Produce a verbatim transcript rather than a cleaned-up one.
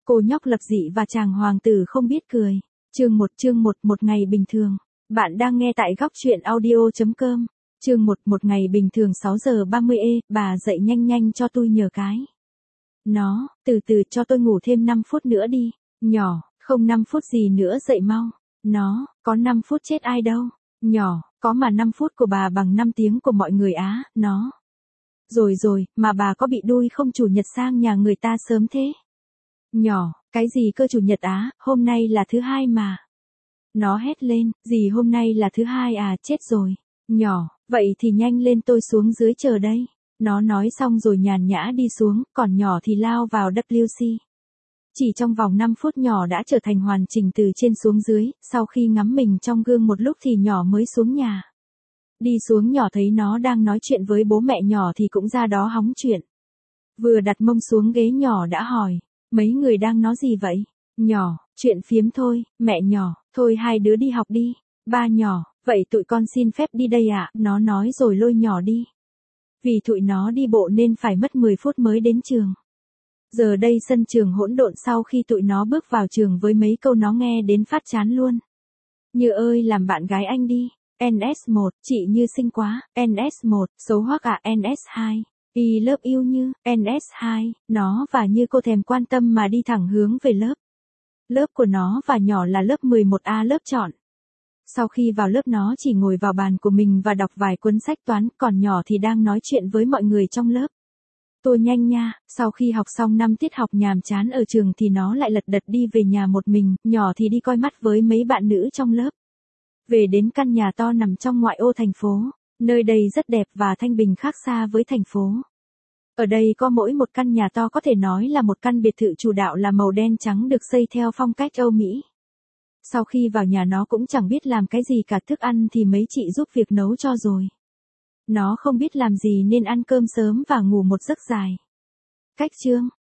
Cô nhóc lập dị và chàng hoàng tử không biết cười. Chương một chương một một ngày bình thường. Bạn đang nghe tại góc truyện audio.com. Chương một một ngày bình thường sáu giờ ba mươi ê, bà dậy nhanh nhanh cho tôi nhờ cái. Nó, từ từ cho tôi ngủ thêm năm phút nữa đi. Nhỏ, không năm phút gì nữa dậy mau. Nó, có năm phút chết ai đâu. Nhỏ, có mà năm phút của bà bằng năm tiếng của mọi người á, nó. Rồi rồi, mà bà có bị đuôi không chủ nhật sang nhà người ta sớm thế? Nhỏ, cái gì cơ chủ nhật á, hôm nay là thứ hai mà. Nó hét lên, gì hôm nay là thứ hai à, chết rồi. Nhỏ, vậy thì nhanh lên tôi xuống dưới chờ đây. Nó nói xong rồi nhàn nhã đi xuống, còn nhỏ thì lao vào vê kép xê. Chỉ trong vòng năm phút nhỏ đã trở thành hoàn chỉnh từ trên xuống dưới, sau khi ngắm mình trong gương một lúc thì nhỏ mới xuống nhà. Đi xuống nhỏ thấy nó đang nói chuyện với bố mẹ nhỏ thì cũng ra đó hóng chuyện. Vừa đặt mông xuống ghế nhỏ đã hỏi, mấy người đang nói gì vậy? Nhỏ, chuyện phiếm thôi, mẹ nhỏ, thôi hai đứa đi học đi. Ba nhỏ, vậy tụi con xin phép đi đây ạ, nó nói rồi lôi nhỏ đi. Vì tụi nó đi bộ nên phải mất mười phút mới đến trường. Giờ đây sân trường hỗn độn sau khi tụi nó bước vào trường với mấy câu nó nghe đến phát chán luôn. Như ơi làm bạn gái anh đi. en ét một, chị Như xinh quá. en ét một, xấu hoắc à. en ét hai, y lớp yêu Như. en ét hai, nó và Như cô thèm quan tâm mà đi thẳng hướng về lớp. Lớp của nó và nhỏ là lớp mười một A lớp chọn. Sau khi vào lớp nó chỉ ngồi vào bàn của mình và đọc vài cuốn sách toán, còn nhỏ thì đang nói chuyện với mọi người trong lớp. Tôi nhanh nha, sau khi học xong năm tiết học nhàm chán ở trường thì nó lại lật đật đi về nhà một mình, nhỏ thì đi coi mắt với mấy bạn nữ trong lớp. Về đến căn nhà to nằm trong ngoại ô thành phố, nơi đây rất đẹp và thanh bình khác xa với thành phố. Ở đây có mỗi một căn nhà to có thể nói là một căn biệt thự chủ đạo là màu đen trắng được xây theo phong cách Âu Mỹ. Sau khi vào nhà nó cũng chẳng biết làm cái gì cả, thức ăn thì mấy chị giúp việc nấu cho rồi. Nó không biết làm gì nên ăn cơm sớm và ngủ một giấc dài. Cách chương,